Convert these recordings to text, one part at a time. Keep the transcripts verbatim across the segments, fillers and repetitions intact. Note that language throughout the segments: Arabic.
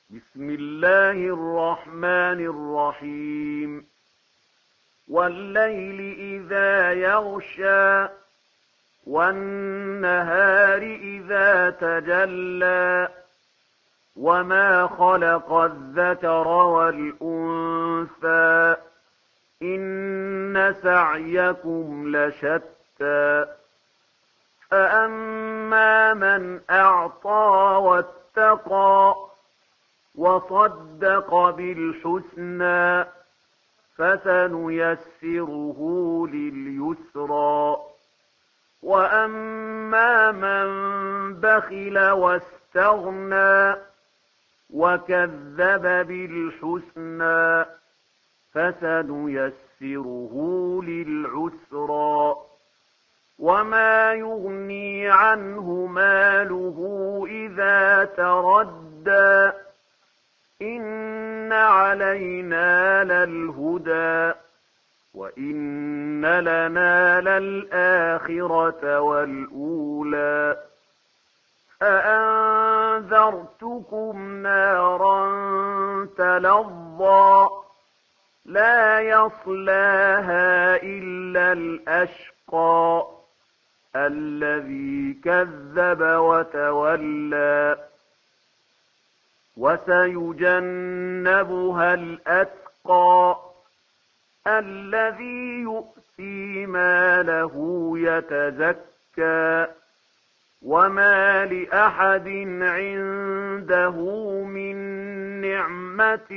بسم الله الرحمن الرحيم والليل إذا يغشى والنهار إذا تجلى وما خلق الذكر والأنثى إن سعيكم لشتى فأما من أعطى واتقى وصدق بالحسنى فسنيسره لليسرى وأما من بخل واستغنى وكذب بالحسنى فسنيسره للعسرى وما يغني عنه ماله إذا تردى إن علينا للهدى وإن لنا للآخرة والأولى فأنذرتكم نارا تلظى لا يصلاها إلا الأشقى الذي كذب وتولى وسيجنبها الأتقى الذي يؤتي ماله يتزكى وما لأحد عنده من نعمة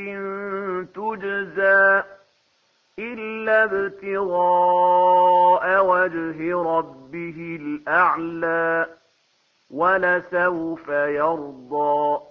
تجزى إلا ابتغاء وجه ربه الأعلى ولسوف يرضى